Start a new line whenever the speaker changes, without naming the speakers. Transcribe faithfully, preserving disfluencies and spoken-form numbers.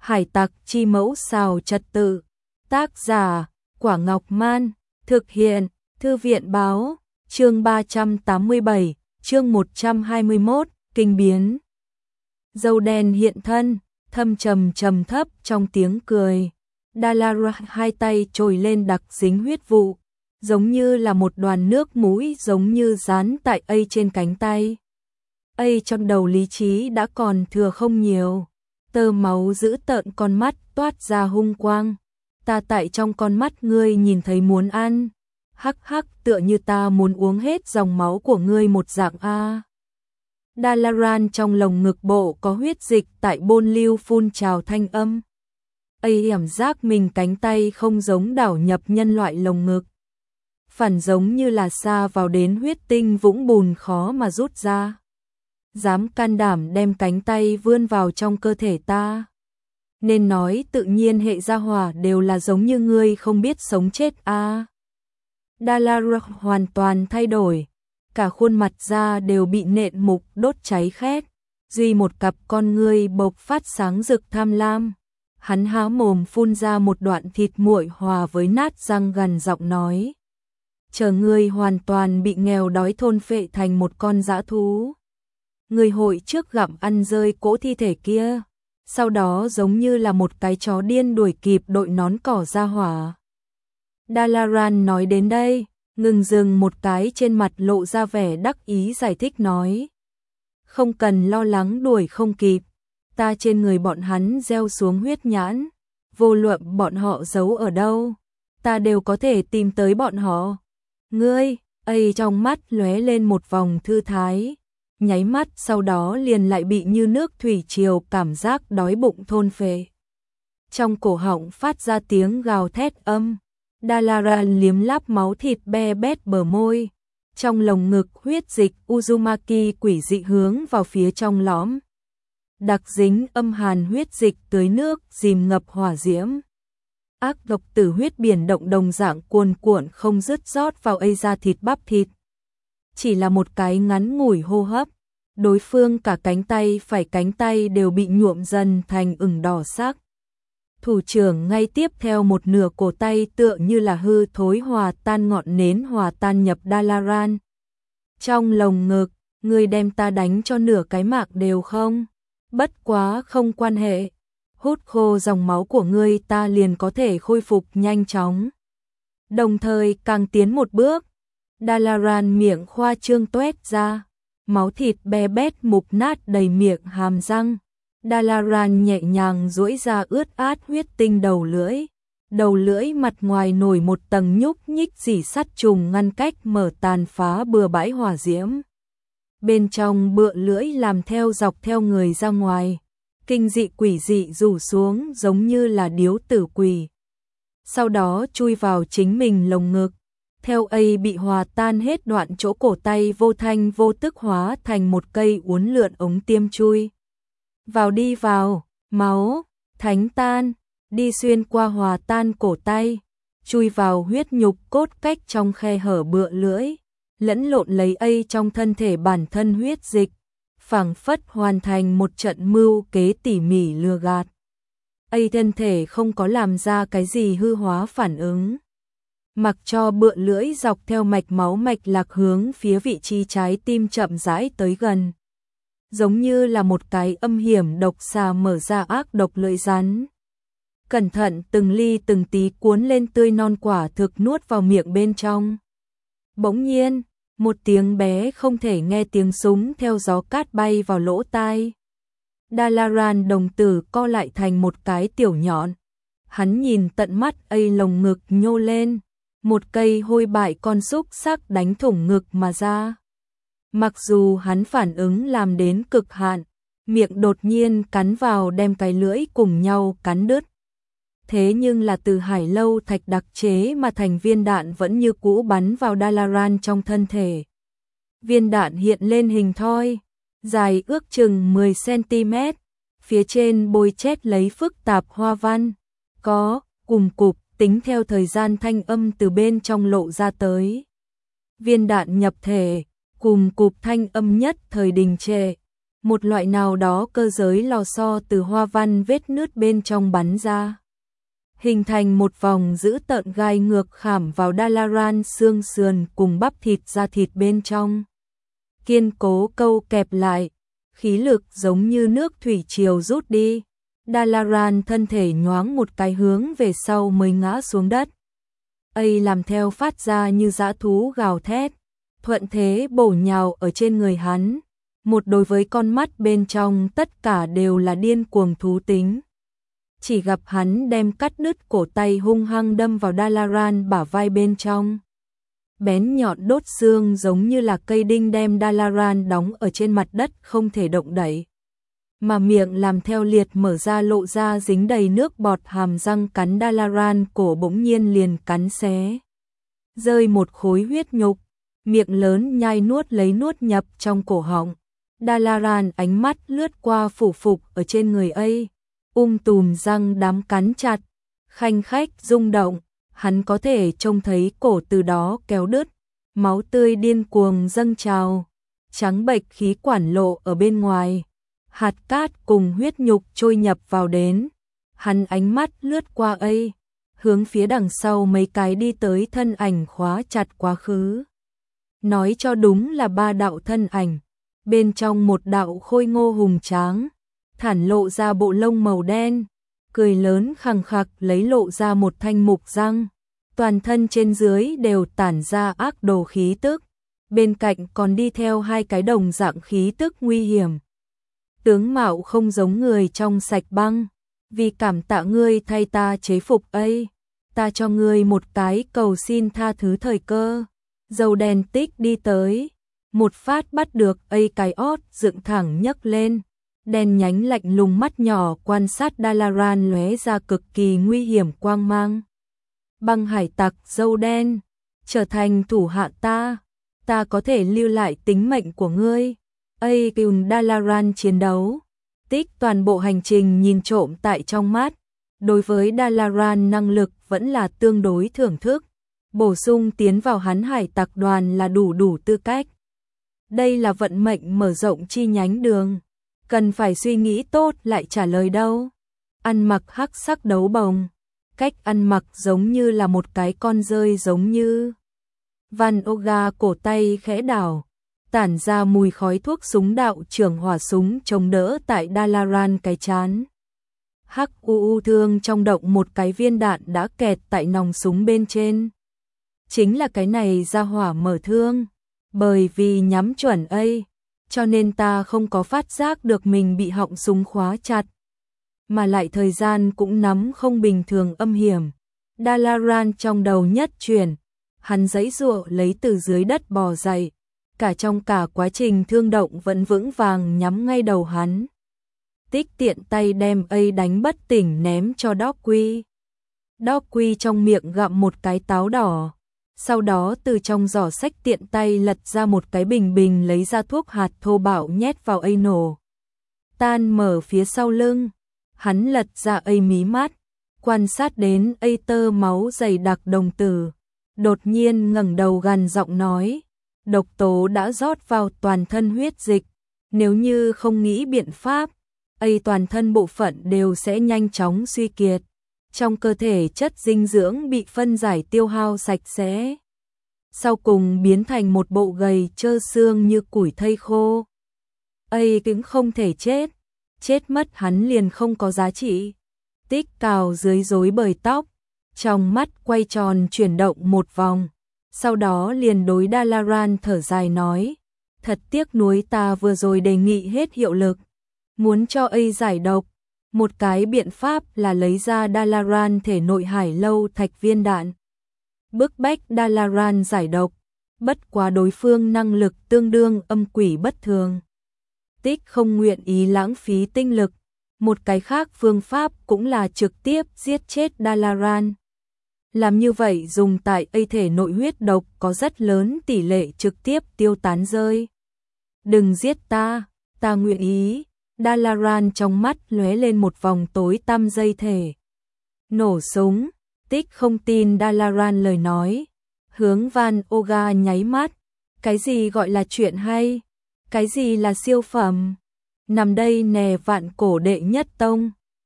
Hải tặc chi mẫu xào trật tự. Tác giả, Quả Ngọc Man. Thực hiện, Thư viện báo. Chương ba trăm tám mươi bảy, chương một trăm hai mươi mốt, kinh biến. Dâu đen hiện thân, thâm trầm trầm thấp trong tiếng cười. Dalara hai tay trồi lên đặc dính huyết vụ, giống như là một đoàn nước mũi giống như dán tại A trên cánh tay. A trong đầu lý trí đã còn thừa không nhiều, tơ máu giữ tợn con mắt toát ra hung quang. Ta tại trong con mắt ngươi nhìn thấy muốn ăn, hắc hắc, tựa như ta muốn uống hết dòng máu của ngươi một dạng a. Dalaran trong lồng ngực bộ có huyết dịch tại bôn lưu phun trào thanh âm. A cảm giác mình cánh tay không giống đảo nhập nhân loại lồng ngực, phản giống như là xa vào đến huyết tinh vũng bùn khó mà rút ra. Dám can đảm đem cánh tay vươn vào trong cơ thể ta, nên nói tự nhiên hệ gia hỏa đều là giống như ngươi không biết sống chết a. À. Dalara hoàn toàn thay đổi, cả khuôn mặt da đều bị nện mục đốt cháy khét, duy một cặp con ngươi bộc phát sáng rực tham lam. Hắn há mồm phun ra một đoạn thịt nguội hòa với nát răng, gần giọng nói: chờ ngươi hoàn toàn bị nghèo đói thôn phệ thành một con dã thú, ngươi hội trước gặm ăn rơi cỗ thi thể kia, sau đó giống như là một cái chó điên đuổi kịp đội nón cỏ ra hỏa. Dalaran nói đến đây, ngừng dừng một cái, trên mặt lộ ra vẻ đắc ý giải thích nói: không cần lo lắng đuổi không kịp, ta trên người bọn hắn gieo xuống huyết nhãn, vô luận bọn họ giấu ở đâu, ta đều có thể tìm tới bọn họ. Ngươi, ấy trong mắt lóe lên một vòng thư thái, nháy mắt sau đó liền lại bị như nước thủy triều cảm giác đói bụng thôn phệ. Trong cổ họng phát ra tiếng gào thét âm. Dalara liếm láp máu thịt be bét bờ môi, trong lồng ngực huyết dịch Uzumaki quỷ dị hướng vào phía trong lõm. Đặc dính âm hàn huyết dịch tưới nước dìm ngập hỏa diễm. Ác độc tử huyết biển động đồng dạng cuồn cuộn không dứt rót vào A da thịt bắp thịt. Chỉ là một cái ngắn ngủi hô hấp, đối phương cả cánh tay phải cánh tay đều bị nhuộm dần thành ửng đỏ sắc. Thủ trưởng ngay tiếp theo một nửa cổ tay tựa như là hư thối hòa tan, ngọn nến hòa tan nhập Dalaran. Trong lồng ngực, ngươi đem ta đánh cho nửa cái mạng đều không? Bất quá không quan hệ, hút khô dòng máu của ngươi ta liền có thể khôi phục nhanh chóng. Đồng thời càng tiến một bước, Dalaran miệng khoa trương toét ra, máu thịt be bét mục nát đầy miệng hàm răng. Dalaran nhẹ nhàng duỗi ra ướt át huyết tinh đầu lưỡi, đầu lưỡi mặt ngoài nổi một tầng nhúc nhích rỉ sắt trùng ngăn cách mở tàn phá bừa bãi hỏa diễm. Bên trong bựa lưỡi làm theo dọc theo người ra ngoài, kinh dị quỷ dị rủ xuống giống như là điếu tử quỷ. Sau đó chui vào chính mình lồng ngực, theo A bị hòa tan hết đoạn chỗ cổ tay vô thanh vô tức hóa thành một cây uốn lượn ống tiêm chui. Vào đi vào, máu, thánh tan, đi xuyên qua hòa tan cổ tay, chui vào huyết nhục cốt cách trong khe hở bựa lưỡi, lẫn lộn lấy A trong thân thể bản thân huyết dịch, phảng phất hoàn thành một trận mưu kế tỉ mỉ lừa gạt. A thân thể không có làm ra cái gì hư hóa phản ứng, mặc cho bựa lưỡi dọc theo mạch máu mạch lạc hướng phía vị trí trái tim chậm rãi tới gần. Giống như là một cái âm hiểm độc xà mở ra ác độc lưỡi rắn. Cẩn thận từng ly từng tí cuốn lên tươi non quả thực nuốt vào miệng bên trong. Bỗng nhiên, một tiếng bé không thể nghe tiếng súng theo gió cát bay vào lỗ tai. Dalaran đồng tử co lại thành một cái tiểu nhọn. Hắn nhìn tận mắt A lồng ngực nhô lên, một cây hôi bại con xúc sắc đánh thủng ngực mà ra. Mặc dù hắn phản ứng làm đến cực hạn, miệng đột nhiên cắn vào đem cái lưỡi cùng nhau cắn đứt. Thế nhưng là từ hải lâu thạch đặc chế mà thành viên đạn vẫn như cũ bắn vào Dalaran trong thân thể. Viên đạn hiện lên hình thoi, dài ước chừng mười xăng-ti-mét, phía trên bôi chét lấy phức tạp hoa văn, có, cùng cục, tính theo thời gian thanh âm từ bên trong lộ ra tới. Viên đạn nhập thể, cùng cục thanh âm nhất thời đình trệ, Một loại nào đó cơ giới lò xo từ hoa văn vết nứt bên trong bắn ra, hình thành một vòng giữ tợn gai ngược khảm vào Dalaran xương sườn cùng bắp thịt da thịt bên trong. Kiên cố câu kẹp lại, khí lực giống như nước thủy triều rút đi. Dalaran thân thể nhoáng một cái hướng về sau mới ngã xuống đất. ấy làm theo phát ra như dã thú gào thét, thuận thế bổ nhào ở trên người hắn. Một đối với con mắt bên trong tất cả đều là điên cuồng thú tính. Chỉ gặp hắn đem cắt đứt cổ tay hung hăng đâm vào Dalaran bả vai bên trong. Bén nhọn đốt xương giống như là cây đinh đem Dalaran đóng ở trên mặt đất không thể động đậy. Mà miệng làm theo liệt mở ra lộ ra dính đầy nước bọt hàm răng cắn Dalaran cổ bỗng nhiên liền cắn xé. Rơi một khối huyết nhục, miệng lớn nhai nuốt lấy nuốt nhập trong cổ họng. Dalaran ánh mắt lướt qua phủ phục ở trên người ấy, um tùm răng đám cắn chặt, khanh khách rung động, hắn có thể trông thấy cổ từ đó kéo đứt, máu tươi điên cuồng dâng trào, trắng bệch khí quản lộ ở bên ngoài, hạt cát cùng huyết nhục trôi nhập vào đến. Hắn ánh mắt lướt qua ấy, hướng phía đằng sau mấy cái đi tới thân ảnh khóa chặt quá khứ. Nói cho đúng là ba đạo thân ảnh. Bên trong một đạo khôi ngô hùng tráng, thản lộ ra bộ lông màu đen, cười lớn khằng khặc lấy lộ ra một thanh mục răng, toàn thân trên dưới đều tản ra ác đồ khí tức, bên cạnh còn đi theo hai cái đồng dạng khí tức nguy hiểm. Tướng mạo không giống người trong sạch băng, vì cảm tạ ngươi thay ta chế phục ấy, ta cho ngươi một cái cầu xin tha thứ thời cơ. Dâu đen Tích đi tới, một phát bắt được ấy cái ót dựng thẳng nhấc lên, đen nhánh lạnh lùng mắt nhỏ quan sát Dalaran lóe ra cực kỳ nguy hiểm quang mang. Băng hải tặc dâu đen, trở thành thủ hạ ta, ta có thể lưu lại tính mệnh của ngươi. ấy cùng Dalaran chiến đấu, Tích toàn bộ hành trình nhìn trộm tại trong mắt, đối với Dalaran năng lực vẫn là tương đối thưởng thức, bổ sung tiến vào hắn hải tặc đoàn là đủ đủ tư cách. Đây là vận mệnh mở rộng chi nhánh đường, cần phải suy nghĩ tốt lại trả lời đâu. Ăn mặc hắc sắc đấu bồng, cách ăn mặc giống như là một cái con rơi giống như. Van Oga cổ tay khẽ đảo, tản ra mùi khói thuốc súng đạo trưởng hỏa súng chống đỡ tại Dalaran cái chán. Hắc u u thương trong động một cái viên đạn đã kẹt tại nòng súng bên trên. Chính là cái này ra hỏa mở thương. Bởi vì nhắm chuẩn ấy, cho nên ta không có phát giác được mình bị họng súng khóa chặt. Mà lại thời gian cũng nắm không bình thường âm hiểm. Dalaran trong đầu nhất chuyển, hắn giãy giụa lấy từ dưới đất bò dậy. Cả trong cả quá trình thương động vẫn vững vàng nhắm ngay đầu hắn. Tích tiện tay đem ấy đánh bất tỉnh ném cho Doggy. Doggy trong miệng gặm một cái táo đỏ. Sau đó từ trong giỏ sách tiện tay lật ra một cái bình bình lấy ra thuốc hạt thô bạo nhét vào ấy nổ. Tan mở phía sau lưng, hắn lật ra ấy mí mắt, quan sát đến ấy tơ máu dày đặc đồng tử. Đột nhiên ngẩng đầu gằn giọng nói, độc tố đã rót vào toàn thân huyết dịch, nếu như không nghĩ biện pháp, ấy toàn thân bộ phận đều sẽ nhanh chóng suy kiệt. Trong cơ thể chất dinh dưỡng bị phân giải tiêu hao sạch sẽ, sau cùng biến thành một bộ gầy trơ xương như củi thây khô. ấy cũng không thể chết, chết mất hắn liền không có giá trị. Tích cào dưới rối bời tóc, trong mắt quay tròn chuyển động một vòng, sau đó liền đối Dalaran thở dài nói, thật tiếc nuối ta vừa rồi đề nghị hết hiệu lực, muốn cho ấy giải độc. Một cái biện pháp là lấy ra Dalaran thể nội hải lâu thạch viên đạn, bức bách Dalaran giải độc, bất quá đối phương năng lực tương đương âm quỷ bất thường. Tích không nguyện ý lãng phí tinh lực, một cái khác phương pháp cũng là trực tiếp giết chết Dalaran. Làm như vậy dùng tại ấy thể nội huyết độc có rất lớn tỷ lệ trực tiếp tiêu tán rơi. Đừng giết ta, ta nguyện ý. Dalaran trong mắt lóe lên một vòng tối tăm dây thể. Nổ súng, Tích không tin Dalaran lời nói. Hướng Van Oga nháy mắt. Cái gì gọi là chuyện hay? Cái gì là siêu phẩm? nằm đây nè vạn cổ đệ nhất tông.